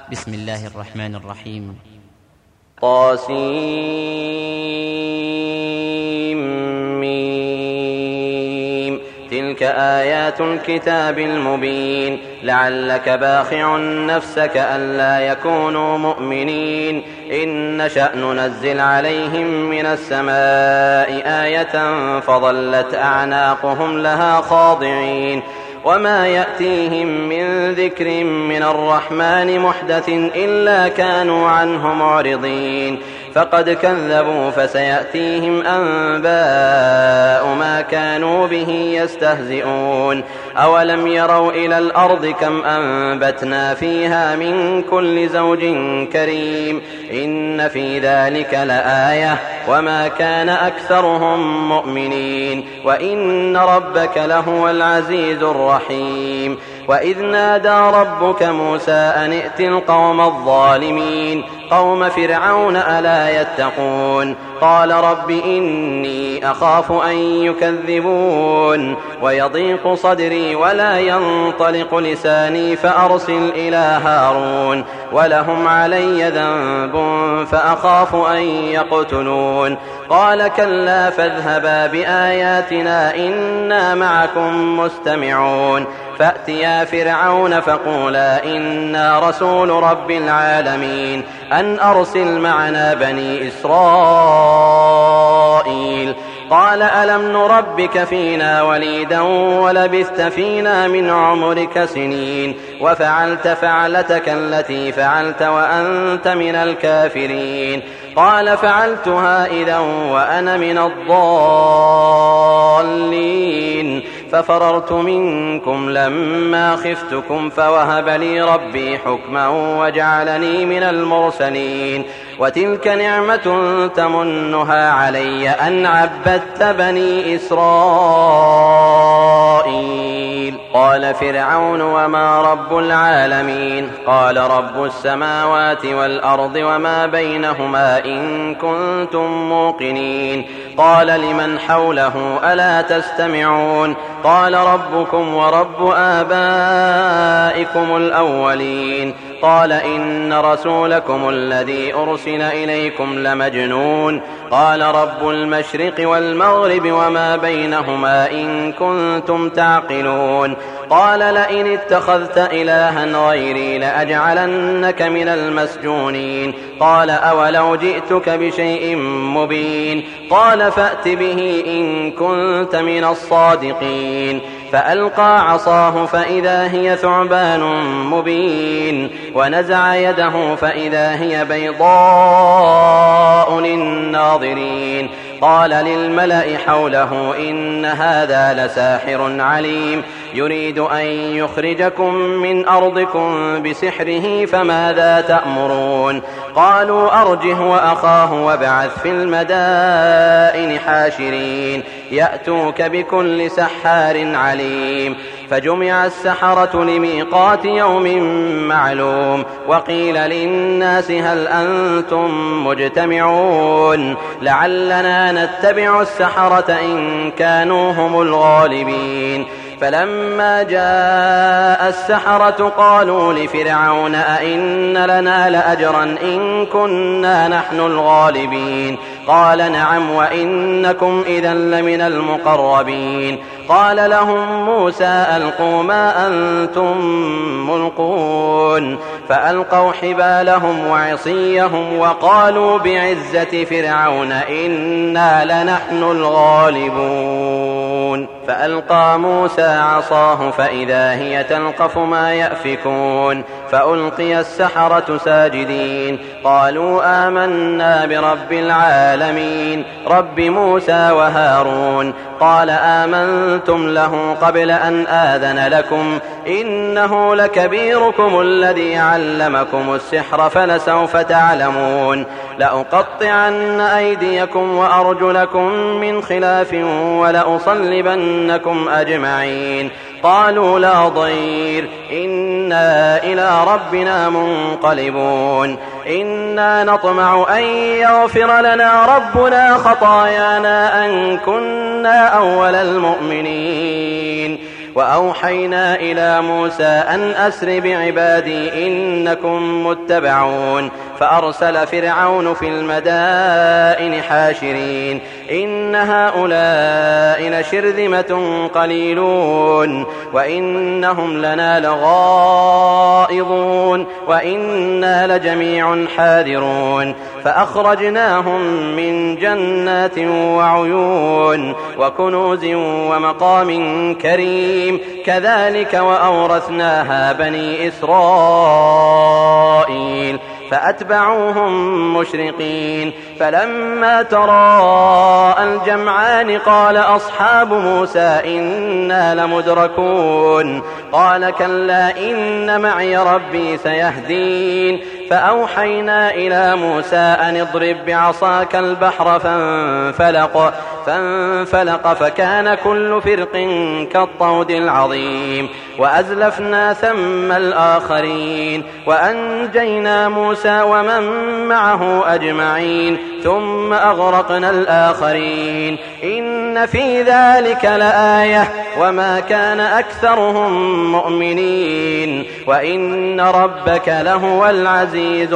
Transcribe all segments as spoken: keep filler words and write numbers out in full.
بسم الله الرحمن الرحيم. طاسيم. تلك آيات الكتاب المبين. لعلك باخع نفسك ألا يكونوا مؤمنين. إن نشأ ننزل عليهم من السماء آية فظلت أعناقهم لها خاضعين. وما يأتيهم من ذكر من الرحمن محدث إلا كانوا عنه معرضين. فقد كذبوا فسيأتيهم أنباء ما كانوا به يستهزئون. أولم يروا إلى الأرض كم أنبتنا فيها من كل زوج كريم. إن في ذلك لآية وما كان أكثرهم مؤمنين وإن ربك لهو العزيز الرحيم. وإذ نادى ربك موسى أن ائت القوم الظالمين قوم فرعون ألا يتقون. قال رب إني أخاف أن يكذبون ويضيق صدري ولا ينطلق لساني فأرسل إلى هارون ولهم علي ذنب فأخاف أن يقتلون. قال كلا فاذهبا بآياتنا إنا معكم مستمعون. فأتيا فرعون فقولا إنا رسول رب العالمين أن أرسل معنا بني إسرائيل. قال ألم نربك فينا وليدا ولبثت فينا من عمرك سنين وفعلت فعلتك التي فعلت وأنت من الكافرين. قال فعلتها إذا وأنا من الضالين ففررت منكم لما خفتكم فوهب لي ربي حكما وجعلني من المرسلين. وتلك نعمة تمنها علي أن عبدت بني إسرائيل. قال فرعون وما رب العالمين. قال رب السماوات والأرض وما بينهما إن كنتم موقنين. قال لمن حوله ألا تستمعون. قال ربكم ورب آبائكم الأولين. قال إن رسولكم الذي أرسل إليكم لمجنون. قال رب المشرق والمغرب وما بينهما إن كنتم تعقلون. قال لئن اتخذت إلها غيري لأجعلنك من المسجونين. قال أولو جئتك بشيء مبين. قال فأت به إن كنت من الصادقين. فألقى عصاه فإذا هي ثعبان مبين ونزع يده فإذا هي بيضاء للناظرين. قال للملأ حوله إن هذا لساحر عليم يريد أن يخرجكم من أرضكم بسحره فماذا تأمرون. قالوا أرجه وأخاه وابعث في المدائن حاشرين يأتوك بكل سحار عليم. فجمع السحرة لميقات يوم معلوم. وقيل للناس هل أنتم مجتمعون لعلنا نتبع السحرة إن كانوا هم الغالبين. فلما جاء السحرة قالوا لفرعون أئن لنا لأجرا إن كنا نحن الغالبين. قال نعم وإنكم إذا لمن المقربين. قال لهم موسى ألقوا ما أنتم ملقون. فألقوا حبالهم وعصيهم وقالوا بعزة فرعون إنا لنحن الغالبون. فألقى موسى عصاه فإذا هي تلقف ما يأفكون. فألقي السحرة ساجدين قالوا آمنا برب العالمين رب موسى وهارون. قال آمنتم له قبل أن آذن لكم إنه لكبيركم الذي علمكم السحر فلسوف تعلمون. لأقطعن أيديكم وأرجلكم من خلاف ولأصلبنكم أجمعين. قالوا لا ضير إنا إلى ربنا منقلبون. إنا نطمع أن يغفر لنا ربنا خطايانا أن كنا أول المؤمنين. وأوحينا إلى موسى أن أسر بعبادي إنكم متبعون فأرسل فرعون في المدائن حاشرين إن هؤلاء لشرذمة قليلون وإنهم لنا لغائظون وإنا لجميع حاذرون فأخرجناهم من جنات وعيون وكنوز ومقام كريم كذلك وأورثناها بني إسرائيل فأتبعوهم مشرقين فلما تراءى الجمعان قال أصحاب موسى إنا لمدركون قال كلا إن معي ربي سيهدين فأوحينا إلى موسى أن اضرب بعصاك البحر فانفلق فانفلق فكان كل فرق كالطود العظيم وأزلفنا ثم الآخرين وأنجينا موسى ومن معه أجمعين ثم أغرقنا الآخرين إن في ذلك لآية وما كان أكثرهم مؤمنين وإن ربك لهو العزيز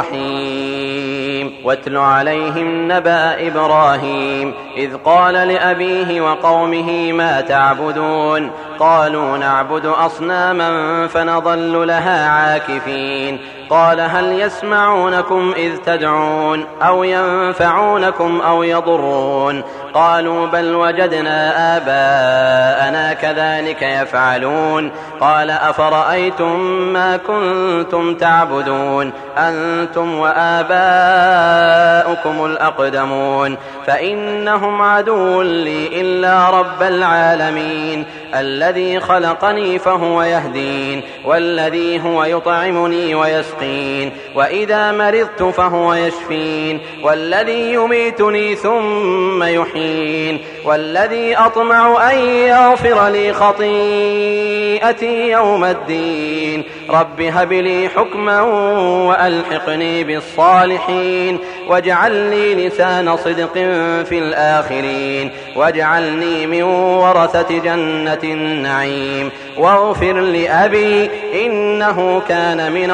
الرحيم واتل عليهم نبأ إبراهيم إذ قال لأبيه وقومه ما تعبدون قالوا نعبد أصناما فنظل لها عاكفين قال هل يسمعونكم إذ تدعون أو ينفعونكم أو يضرون قالوا بل وجدنا آباءنا كذلك يفعلون قال أفرأيتم ما كنتم تعبدون أنتم وآباؤكم الأقدمون فإنهم عدو لي إلا رب العالمين الذي خلقني فهو يهدين والذي هو يطعمني ويسقين وإذا مرضت فهو يشفين والذي يميتني ثم يحيين والذي أطمع أن يغفر لي خطيئتي يوم الدين رب هب لي حكما وألحقني بالصالحين واجعل لي لسان صدق في الآخرين واجعلني من ورثة جنة النعيم واغفر لأبي إنه كان من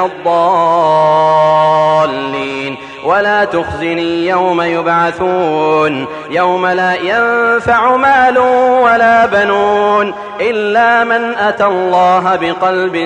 الضالين ولا تخزني يوم يبعثون يوم لا ينفع مال ولا بنون إلا من أتى الله بقلب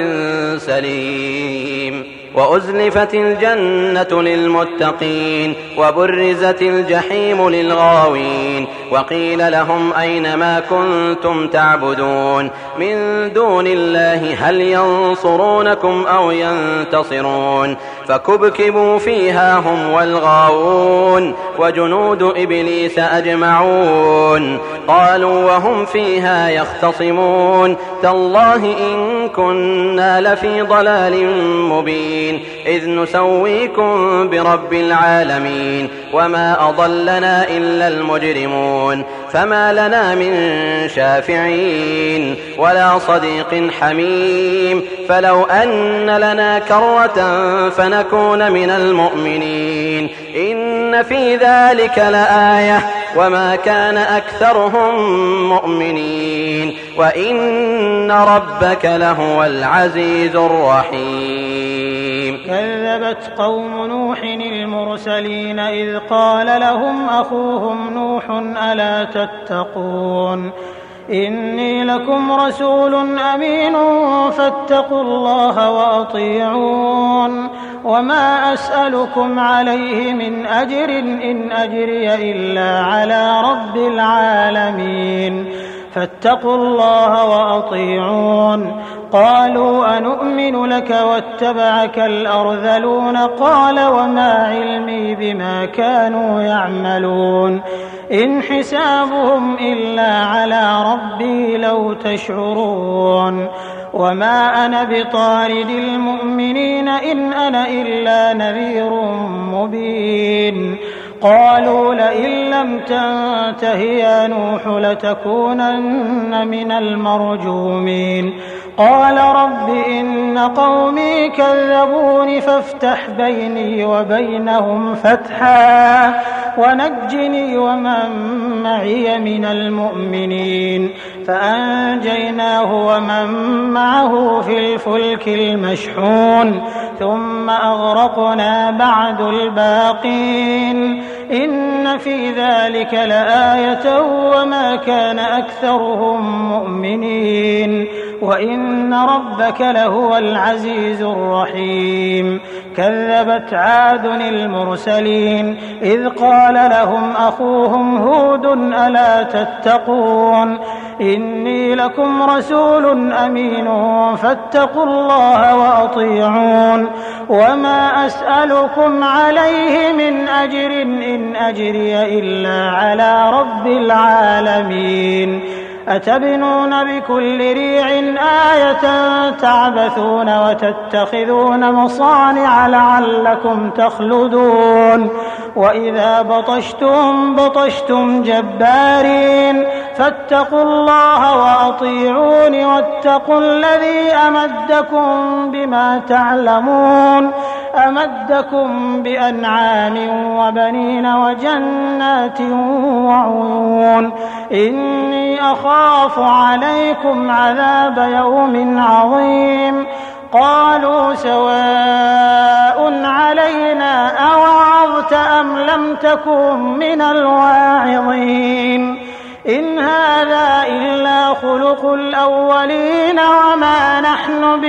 سليم وأزلفت الجنة للمتقين وبرزت الجحيم للغاوين وقيل لهم أين ما كنتم تعبدون من دون الله هل ينصرونكم أو ينتصرون فكبكبوا فيها هم والغاوون وجنود إبليس أجمعون قالوا وهم فيها يختصمون تالله إن كنا لفي ضلال مبين إذ نسويكم برب العالمين وما أضلنا إلا المجرمون فما لنا من شافعين ولا صديق حميم فلو أن لنا كرة فنكون من المؤمنين إن في ذلك لآية وما كان أكثرهم مؤمنين وإن ربك لهو العزيز الرحيم كذبت قوم نوح المرسلين إذ قال لهم أخوهم نوح ألا تتقون إني لكم رسول أمين فاتقوا الله وأطيعون وما أسألكم عليه من أجر إن أجري إلا على رب العالمين فاتقوا الله وأطيعون قالوا أنؤمن لك واتبعك الأرذلون قال وما علمي بما كانوا يعملون إن حسابهم إلا على ربي لو تشعرون وما أنا بطارد المؤمنين إن أنا إلا نذير مبين قالوا لئن لم تنته يا نوح لتكونن من المرجومين قال رب إن قومي كذبون فافتح بيني وبينهم فتحا ونجني ومن معي من المؤمنين فأنجيناه ومن معه في الفلك المشحون ثم أغرقنا بعد الباقين إن في ذلك لآية وما كان أكثرهم مؤمنين وإن ربك لهو العزيز الرحيم كذبت عاد المرسلين إذ قال لهم أخوهم هود ألا تتقون إني لكم رسول أمين فاتقوا الله وأطيعون وما أسألكم عليه من أجر إن أجري إلا على رب العالمين أتبنون بكل ريع آية تعبثون وتتخذون مصانع لعلكم تخلدون وإذا بطشتم بطشتم جبارين فاتقوا الله وأطيعون واتقوا الذي أمدكم بما تعلمون أمدكم بأنعام وبنين وجنات وعيون إني أخاف عليكم عذاب يوم عظيم قالوا سواء علينا أوعظت أم لم تكن من الواعظين إن هذا إلا خلق الأولين وما نحن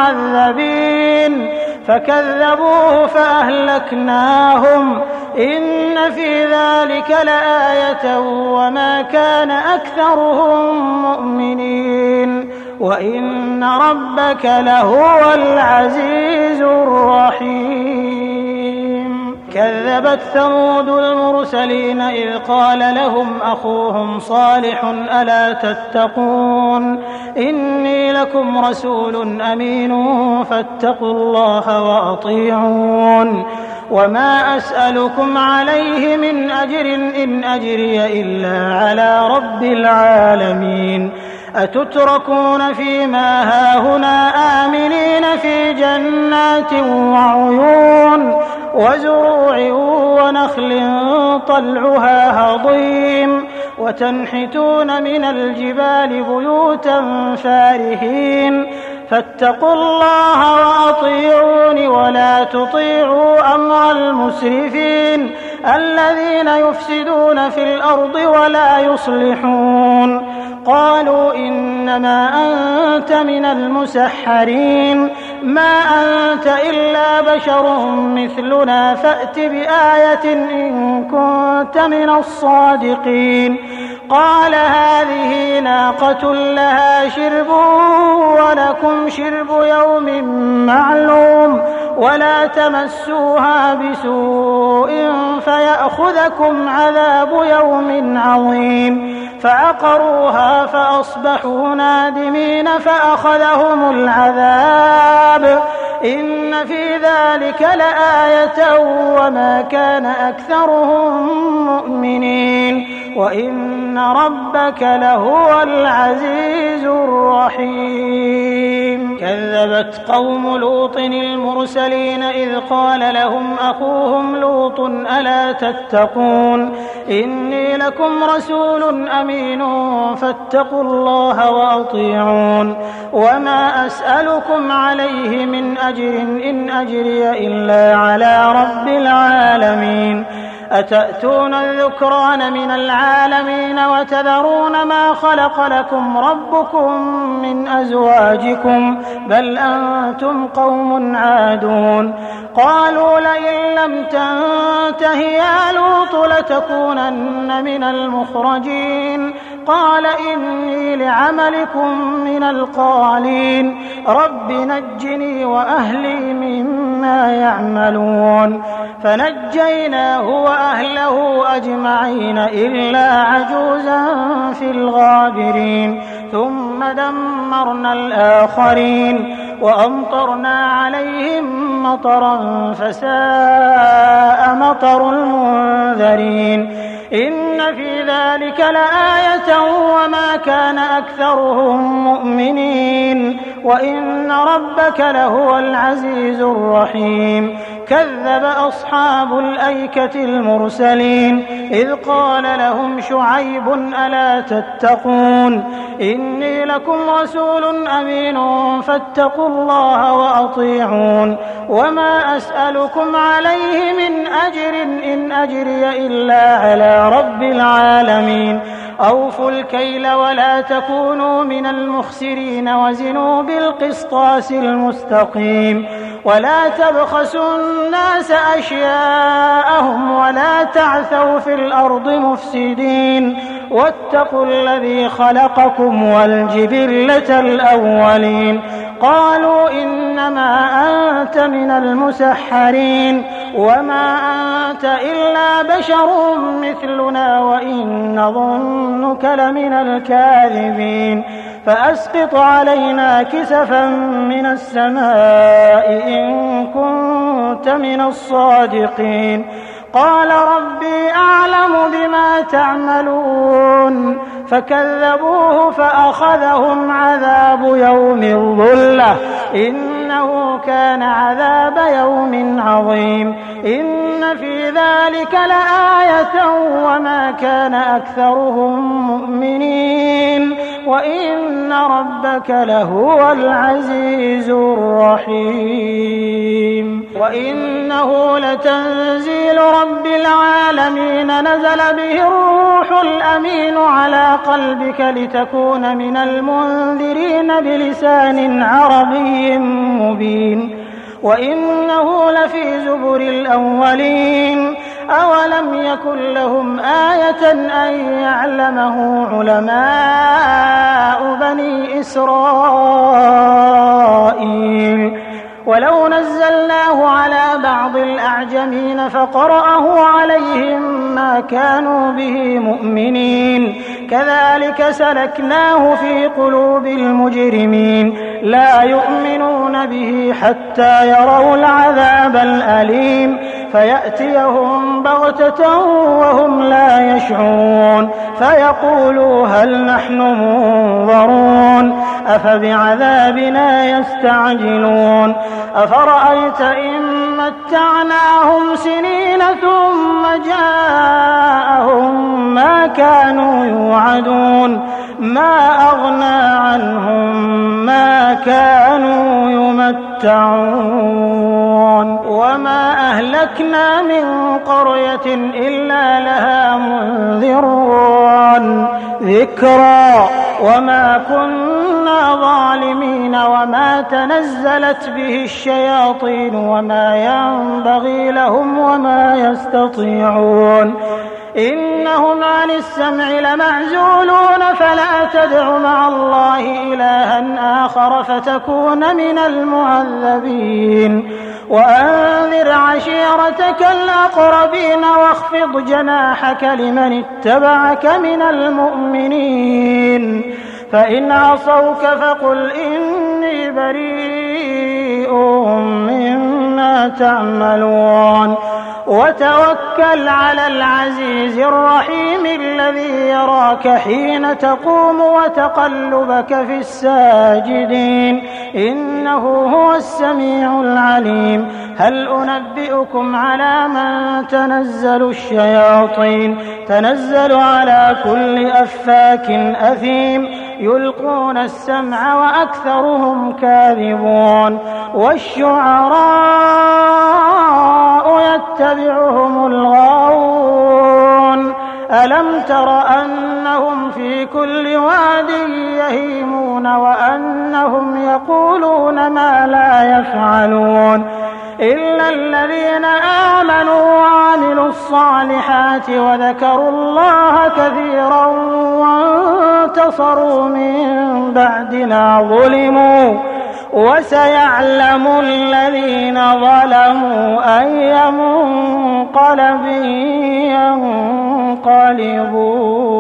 بمعذبين فكذبوه فأهلكناهم إن في ذلك لآية وما كان أكثرهم مؤمنين وإن ربك لهو العزيز الرحيم كذبت ثمود المرسلين إذ قال لهم أخوهم صالح ألا تتقون إني لكم رسول أمين فاتقوا الله وأطيعون وما أسألكم عليه من أجر إن أجري إلا على رب العالمين أتتركون فيما هاهنا آمنين في جنات وعيون وزروع ونخل طلعها هضيم وتنحتون من الجبال بيوتا فارهين فاتقوا الله وأطيعون ولا تطيعوا أمر المسرفين الذين يفسدون في الأرض ولا يصلحون قالوا إنما أنت من المسحرين ما أنت إلا بشر مثلنا فأت بآية إن كنت من الصادقين قال هذه ناقة لها شرب ولكم شرب يوم معلوم ولا تمسوها بسوء فيأخذكم عذاب يوم عظيم فعقروها فأصبحوا نادمين فأخذهم العذاب إن في ذلك لآية وما كان أكثرهم مؤمنين وإن ربك لهو العزيز الرحيم كذبت قوم لوط المرسلين إذ قال لهم أخوهم لوط ألا تتقون إني لكم رسول أمين فاتقوا الله وأطيعون وما أسألكم عليه من أجر إن أجري إلا على رب العالمين أتأتون الذكران من العالمين وتذرون ما خلق لكم ربكم من أزواجكم بل أنتم قوم عادون قالوا لئن لم تنته يا لوط لتكونن من المخرجين قال إني لعملكم من القالين رب نجني وأهلي مما يعملون فنجيناه وأهله أجمعين إلا عجوزا في الغابرين ثم دمرنا الآخرين وأمطرنا عليهم مطرا فساء مطر المنذرين إن في ذلك لآية وما كان أكثرهم مؤمنين وإن ربك لهو العزيز الرحيم. كذب أصحاب الأيكة المرسلين إذ قال لهم شعيب ألا تتقون إني لكم رسول أمين فاتقوا الله وأطيعون وما أسألكم عليه من أجر إن أجري إلا على رب العالمين. أوفوا الكيل ولا تكونوا من المخسرين وزنوا بالقسطاس المستقيم ولا تبخسوا الناس أشياءهم ولا تعثوا في الأرض مفسدين واتقوا الذي خلقكم والجبلة الأولين. قالوا إنما أنت من المسحرين وما أنت إلا بشر مثلنا وإن نظنك لمن الكاذبين فأسقط علينا كسفا من السماء إن كنت من الصادقين. قال ربي أعلم بما تعملون فكذبوه فأخذهم عذاب يوم الظلة إنه كان عذاب يوم عظيم. إن في ذلك لآية وما كان أكثرهم مؤمنين وإن ربك لهو العزيز الرحيم. وإنه لتنزيل رب العالمين نزل به الروح الأمين على قلبك لتكون من المنذرين بلسان عربي مبين وإنه لفي زبر الأولين. أولم يكن لهم آية أن يعلمه علماء بني إسرائيل ولو نزلناه على بعض الأعجمين فقرأه عليهم ما كانوا به مؤمنين كذلك سلكناه في قلوب المجرمين لا يؤمنون به حتى يروا العذاب الأليم فيأتيهم بغتة وهم لا يشعرون فيقولوا هل نحن منظرون أفبعذابنا يستعجلون أفرأيت إن متعناهم سنين ثم جاءهم ما كانوا يوعدون ما أغنى عنهم ما كانوا يمتعون وما أهلكنا من قرية إلا لها منذرون ذكرى وما كنا ظالمين وما تنزلت به الشياطين وما ينبغي لهم وما يستطيعون إنهم عن السمع لمعزولون فلا تدع مع الله إلها آخر فتكون من المعذبين وأنذر عشيرتك الأقربين واخفض جناحك لمن اتبعك من المؤمنين فإن عصوك فقل إني بريء مما تعملون وتوكل على العزيز الرحيم الذي يراك حين تقوم وتقلبك في الساجدين إنه هو السميع العليم. هل أنبئكم على من تنزل الشياطين تنزل على كل أفاك أثيم يلقون السمع وأكثرهم كاذبون والشعراء يتبعهم الغاوون ألم تر أنهم في كل واد يهيمون وأنهم يقولون ما لا يفعلون إلا الذين آمنوا وعملوا الصالحات وذكروا الله كثيرا وانتصروا من بعد ما ظلموا وسيعلم الذين ظلموا أي منقلب ينقلبون.